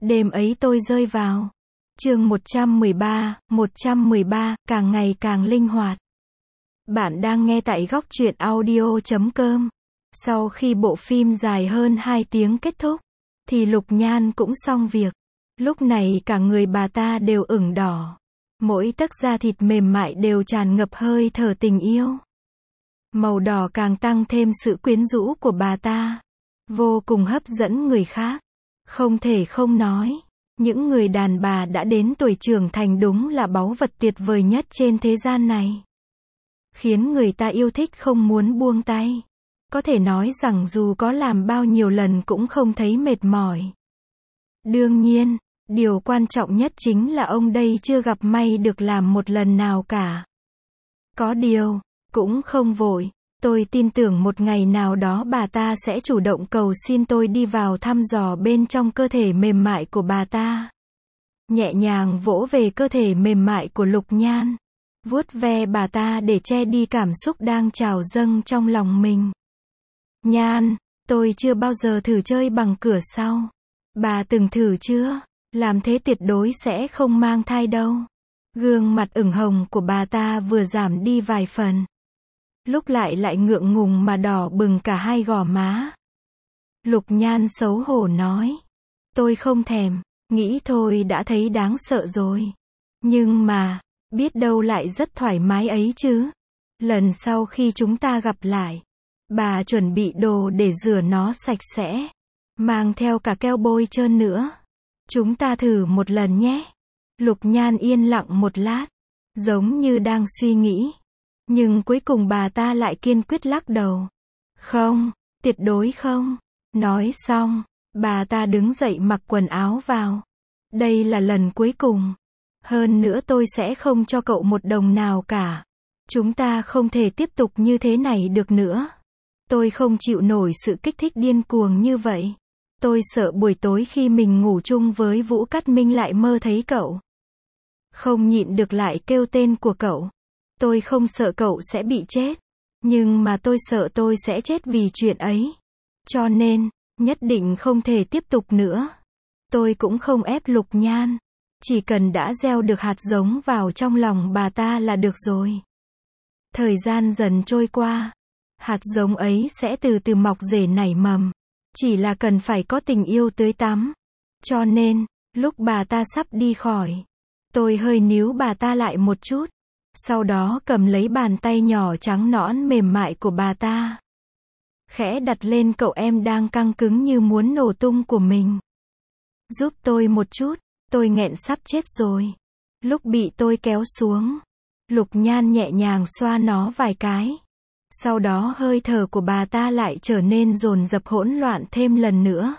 Đêm ấy tôi rơi vào. Chương 113, càng ngày càng linh hoạt. Bạn đang nghe tại góc truyện audio.com. Sau khi bộ phim dài hơn 2 tiếng kết thúc, thì Lục Nhan cũng xong việc. Lúc này cả người bà ta đều ửng đỏ. Mỗi tấc da thịt mềm mại đều tràn ngập hơi thở tình yêu. Màu đỏ càng tăng thêm sự quyến rũ của bà ta. Vô cùng hấp dẫn người khác. Không thể không nói, những người đàn bà đã đến tuổi trưởng thành đúng là báu vật tuyệt vời nhất trên thế gian này. Khiến người ta yêu thích không muốn buông tay. Có thể nói rằng dù có làm bao nhiêu lần cũng không thấy mệt mỏi. Đương nhiên, điều quan trọng nhất chính là ông đây chưa gặp may được làm một lần nào cả. Có điều, cũng không vội. Tôi tin tưởng một ngày nào đó bà ta sẽ chủ động cầu xin tôi đi vào thăm dò bên trong cơ thể mềm mại của bà ta. Nhẹ nhàng vỗ về cơ thể mềm mại của Lục Nhan. Vuốt ve bà ta để che đi cảm xúc đang trào dâng trong lòng mình. Nhan, tôi chưa bao giờ thử chơi bằng cửa sau. Bà từng thử chưa? Làm thế tuyệt đối sẽ không mang thai đâu. Gương mặt ửng hồng của bà ta vừa giảm đi vài phần. Lúc lại ngượng ngùng mà đỏ bừng cả hai gò má. Lục Nhan xấu hổ nói. Tôi không thèm, nghĩ thôi đã thấy đáng sợ rồi. Nhưng mà, biết đâu lại rất thoải mái ấy chứ. Lần sau khi chúng ta gặp lại, bà chuẩn bị đồ để rửa nó sạch sẽ. Mang theo cả keo bôi trơn nữa. Chúng ta thử một lần nhé. Lục Nhan yên lặng một lát, giống như đang suy nghĩ. Nhưng cuối cùng bà ta lại kiên quyết lắc đầu. Không, tuyệt đối không. Nói xong, bà ta đứng dậy mặc quần áo vào. Đây là lần cuối cùng. Hơn nữa tôi sẽ không cho cậu một đồng nào cả. Chúng ta không thể tiếp tục như thế này được nữa. Tôi không chịu nổi sự kích thích điên cuồng như vậy. Tôi sợ buổi tối khi mình ngủ chung với Vũ Cát Minh lại mơ thấy cậu. Không nhịn được lại kêu tên của cậu. Tôi không sợ cậu sẽ bị chết. Nhưng mà tôi sợ tôi sẽ chết vì chuyện ấy. Cho nên, nhất định không thể tiếp tục nữa. Tôi cũng không ép Lục Nhan. Chỉ cần đã gieo được hạt giống vào trong lòng bà ta là được rồi. Thời gian dần trôi qua. Hạt giống ấy sẽ từ từ mọc rễ nảy mầm. Chỉ là cần phải có tình yêu tưới tắm. Cho nên, lúc bà ta sắp đi khỏi, tôi hơi níu bà ta lại một chút. Sau đó cầm lấy bàn tay nhỏ trắng nõn mềm mại của bà ta. Khẽ đặt lên cậu em đang căng cứng như muốn nổ tung của mình. Giúp tôi một chút, tôi nghẹn sắp chết rồi. Lúc bị tôi kéo xuống, Lục Nhan nhẹ nhàng xoa nó vài cái. Sau đó hơi thở của bà ta lại trở nên dồn dập hỗn loạn thêm lần nữa.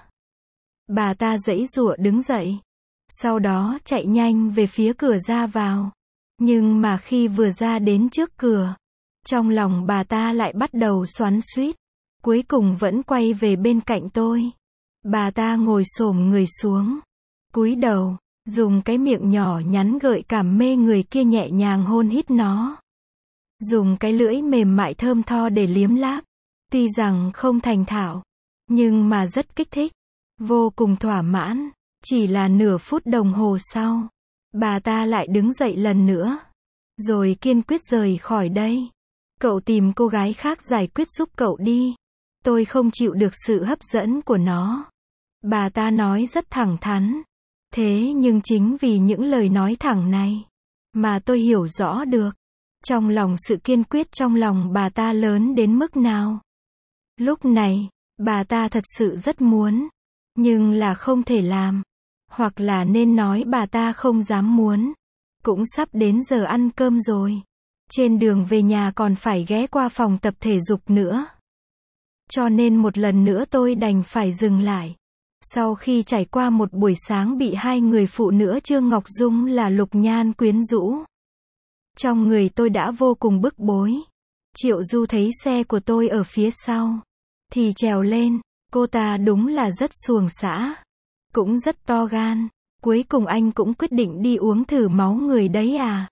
Bà ta giãy giụa đứng dậy. Sau đó chạy nhanh về phía cửa ra vào. Nhưng mà khi vừa ra đến trước cửa, trong lòng bà ta lại bắt đầu xoắn xuýt. Cuối cùng vẫn quay về bên cạnh tôi. Bà ta ngồi xổm người xuống, cúi đầu, dùng cái miệng nhỏ nhắn gợi cảm mê người kia nhẹ nhàng hôn hít nó. Dùng cái lưỡi mềm mại thơm tho để liếm láp. Tuy rằng không thành thạo, nhưng mà rất kích thích. Vô cùng thỏa mãn. Chỉ là nửa phút đồng hồ sau, bà ta lại đứng dậy lần nữa. Rồi kiên quyết rời khỏi đây. Cậu tìm cô gái khác giải quyết giúp cậu đi. Tôi không chịu được sự hấp dẫn của nó. Bà ta nói rất thẳng thắn. Thế nhưng chính vì những lời nói thẳng này, mà tôi hiểu rõ được. Trong lòng sự kiên quyết trong lòng bà ta lớn đến mức nào. Lúc này, bà ta thật sự rất muốn. Nhưng là không thể làm. Hoặc là nên nói bà ta không dám muốn. Cũng sắp đến giờ ăn cơm rồi. Trên đường về nhà còn phải ghé qua phòng tập thể dục nữa. Cho nên một lần nữa tôi đành phải dừng lại. Sau khi trải qua một buổi sáng bị hai người phụ nữ Trương Ngọc Dung là Lục Nhan quyến rũ. Trong người tôi đã vô cùng bức bối. Triệu Du thấy xe của tôi ở phía sau. Thì trèo lên. Cô ta đúng là rất xuồng xã. Cũng rất to gan. Cuối cùng anh cũng quyết định đi uống thử máu người đấy à.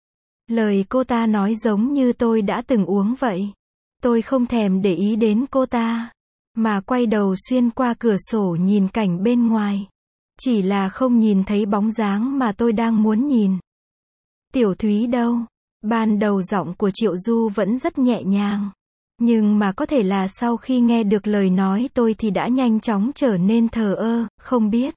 Lời cô ta nói giống như tôi đã từng uống vậy. Tôi không thèm để ý đến cô ta. Mà quay đầu xuyên qua cửa sổ nhìn cảnh bên ngoài. Chỉ là không nhìn thấy bóng dáng mà tôi đang muốn nhìn. Tiểu Thúy đâu? Ban đầu giọng của Triệu Du vẫn rất nhẹ nhàng. Nhưng mà có thể là sau khi nghe được lời nói tôi thì đã nhanh chóng trở nên thờ ơ, không biết.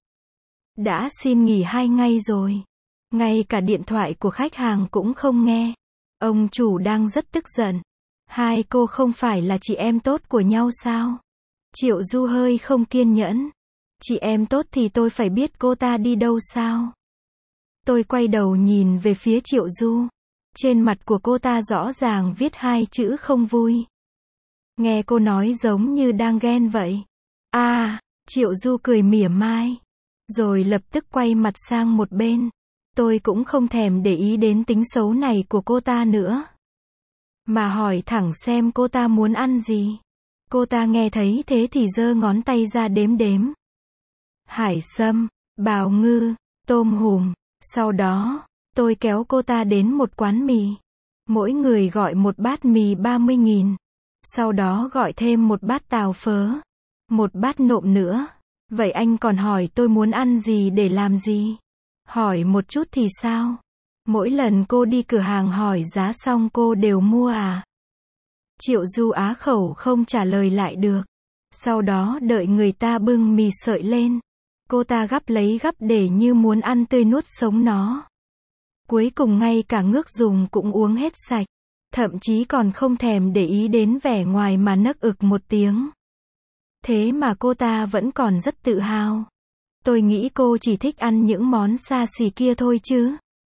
Đã xin nghỉ 2 ngày rồi. Ngay cả điện thoại của khách hàng cũng không nghe. Ông chủ đang rất tức giận. Hai cô không phải là chị em tốt của nhau sao? Triệu Du hơi không kiên nhẫn. Chị em tốt thì tôi phải biết cô ta đi đâu sao? Tôi quay đầu nhìn về phía Triệu Du. Trên mặt của cô ta rõ ràng viết 2 chữ không vui. Nghe cô nói giống như đang ghen vậy. Triệu Du cười mỉa mai. Rồi lập tức quay mặt sang một bên. Tôi cũng không thèm để ý đến tính xấu này của cô ta nữa. Mà hỏi thẳng xem cô ta muốn ăn gì. Cô ta nghe thấy thế thì giơ ngón tay ra đếm đếm. Hải sâm, bào ngư, tôm hùm. Sau đó, tôi kéo cô ta đến một quán mì. Mỗi người gọi một bát mì 30.000. Sau đó gọi thêm một bát tàu phớ. Một bát nộm nữa. Vậy anh còn hỏi tôi muốn ăn gì để làm gì? Hỏi một chút thì sao? Mỗi lần cô đi cửa hàng hỏi giá xong cô đều mua à? Triệu Du á khẩu không trả lời lại được. Sau đó đợi người ta bưng mì sợi lên. Cô ta gắp lấy gắp để như muốn ăn tươi nuốt sống nó. Cuối cùng ngay cả nước dùng cũng uống hết sạch. Thậm chí còn không thèm để ý đến vẻ ngoài mà nấc ực một tiếng. Thế mà cô ta vẫn còn rất tự hào. Tôi nghĩ cô chỉ thích ăn những món xa xỉ kia thôi chứ.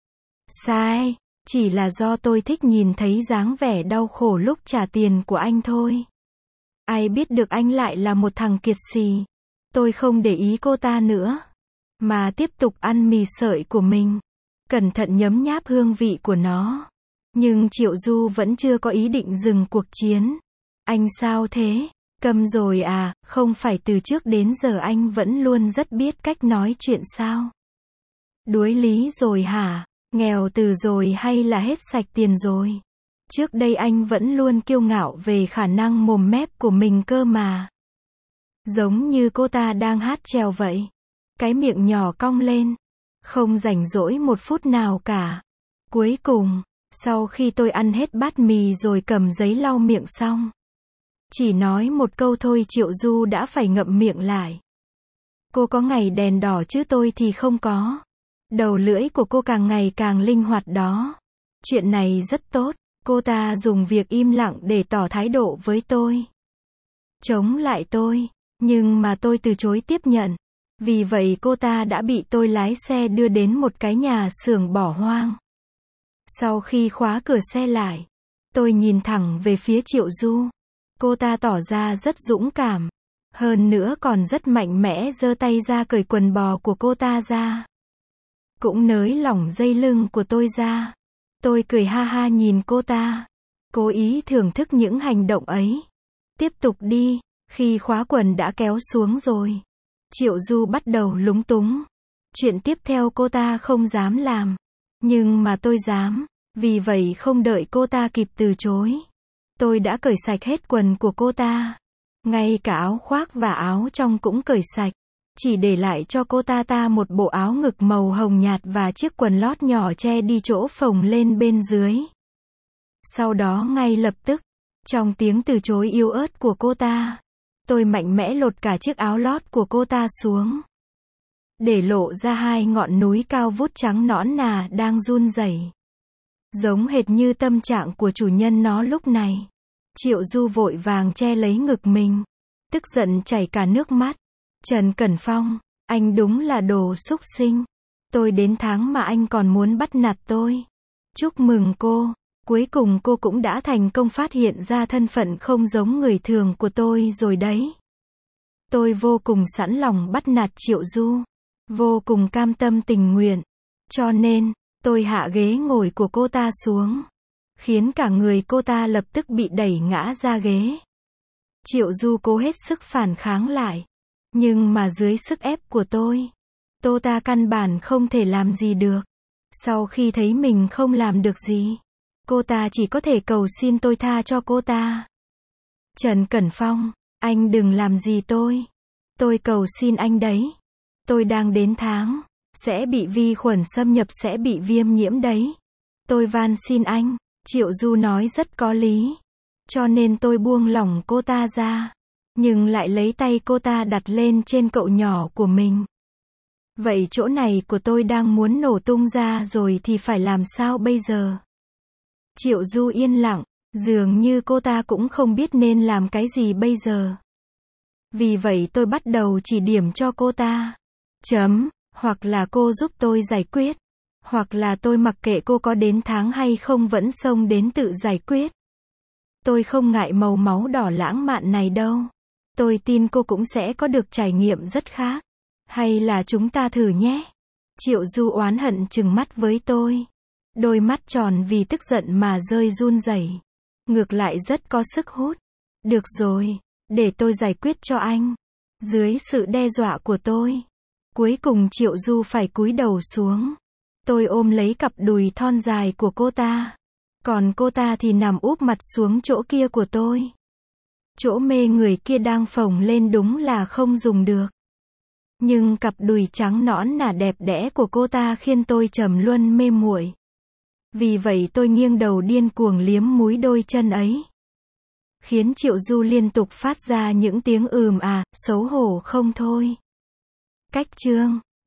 Sai, chỉ là do tôi thích nhìn thấy dáng vẻ đau khổ lúc trả tiền của anh thôi. Ai biết được anh lại là một thằng kiệt xì. Tôi không để ý cô ta nữa, mà tiếp tục ăn mì sợi của mình. Cẩn thận nhấm nháp hương vị của nó. Nhưng Triệu Du vẫn chưa có ý định dừng cuộc chiến. Anh sao thế? Câm rồi à? Không phải từ trước đến giờ anh vẫn luôn rất biết cách nói chuyện sao? Đuối lý rồi hả? Nghèo từ rồi hay là hết sạch tiền rồi? Trước đây anh vẫn luôn kiêu ngạo về khả năng mồm mép của mình cơ mà. Giống như cô ta đang hát chèo vậy. Cái miệng nhỏ cong lên. Không rảnh rỗi một phút nào cả. Cuối cùng, sau khi tôi ăn hết bát mì rồi cầm giấy lau miệng xong. Chỉ nói một câu thôi Triệu Du đã phải ngậm miệng lại. Cô có ngày đèn đỏ chứ tôi thì không có. Đầu lưỡi của cô càng ngày càng linh hoạt đó. Chuyện này rất tốt. Cô ta dùng việc im lặng để tỏ thái độ với tôi. Chống lại tôi. Nhưng mà tôi từ chối tiếp nhận. Vì vậy cô ta đã bị tôi lái xe đưa đến một cái nhà xưởng bỏ hoang. Sau khi khóa cửa xe lại, tôi nhìn thẳng về phía Triệu Du. Cô ta tỏ ra rất dũng cảm. Hơn nữa còn rất mạnh mẽ giơ tay ra cởi quần bò của cô ta ra. Cũng nới lỏng dây lưng của tôi ra. Tôi cười ha ha nhìn cô ta. Cố ý thưởng thức những hành động ấy. Tiếp tục đi. Khi khóa quần đã kéo xuống rồi, Triệu Du bắt đầu lúng túng. Chuyện tiếp theo cô ta không dám làm. Nhưng mà tôi dám. Vì vậy không đợi cô ta kịp từ chối, tôi đã cởi sạch hết quần của cô ta. Ngay cả áo khoác và áo trong cũng cởi sạch. Chỉ để lại cho cô ta một bộ áo ngực màu hồng nhạt và chiếc quần lót nhỏ che đi chỗ phồng lên bên dưới. Sau đó ngay lập tức, trong tiếng từ chối yếu ớt của cô ta, tôi mạnh mẽ lột cả chiếc áo lót của cô ta xuống. Để lộ ra 2 ngọn núi cao vút trắng nõn nà đang run rẩy. Giống hệt như tâm trạng của chủ nhân nó lúc này. Triệu Du vội vàng che lấy ngực mình. Tức giận chảy cả nước mắt. Trần Cẩn Phong, anh đúng là đồ súc sinh. Tôi đến tháng mà anh còn muốn bắt nạt tôi. Chúc mừng cô. Cuối cùng cô cũng đã thành công phát hiện ra thân phận không giống người thường của tôi rồi đấy. Tôi vô cùng sẵn lòng bắt nạt Triệu Du. Vô cùng cam tâm tình nguyện. Cho nên, tôi hạ ghế ngồi của cô ta xuống. Khiến cả người cô ta lập tức bị đẩy ngã ra ghế. Triệu Du cố hết sức phản kháng lại. Nhưng mà dưới sức ép của tôi, cô ta căn bản không thể làm gì được. Sau khi thấy mình không làm được gì, cô ta chỉ có thể cầu xin tôi tha cho cô ta. Trần Cẩn Phong, anh đừng làm gì tôi. Tôi cầu xin anh đấy. Tôi đang đến tháng. Sẽ bị vi khuẩn xâm nhập, sẽ bị viêm nhiễm đấy. Tôi van xin anh. Triệu Du nói rất có lý. Cho nên tôi buông lỏng cô ta ra. Nhưng lại lấy tay cô ta đặt lên trên cậu nhỏ của mình. Vậy chỗ này của tôi đang muốn nổ tung ra rồi thì phải làm sao bây giờ? Triệu Du yên lặng. Dường như cô ta cũng không biết nên làm cái gì bây giờ. Vì vậy tôi bắt đầu chỉ điểm cho cô ta. Hoặc là cô giúp tôi giải quyết. Hoặc là tôi mặc kệ cô có đến tháng hay không vẫn xông đến tự giải quyết. Tôi không ngại màu máu đỏ lãng mạn này đâu. Tôi tin cô cũng sẽ có được trải nghiệm rất khác. Hay là chúng ta thử nhé. Triệu Du oán hận trừng mắt với tôi. Đôi mắt tròn vì tức giận mà rơi run rẩy. Ngược lại rất có sức hút. Được rồi, để tôi giải quyết cho anh. Dưới sự đe dọa của tôi. Cuối cùng Triệu Du phải cúi đầu xuống. Tôi ôm lấy cặp đùi thon dài của cô ta. Còn cô ta thì nằm úp mặt xuống chỗ kia của tôi. Chỗ mê người kia đang phồng lên đúng là không dùng được. Nhưng cặp đùi trắng nõn nà đẹp đẽ của cô ta khiến tôi trầm luân mê muội. Vì vậy tôi nghiêng đầu điên cuồng liếm múi đôi chân ấy. Khiến Triệu Du liên tục phát ra những tiếng xấu hổ không thôi. Cách chương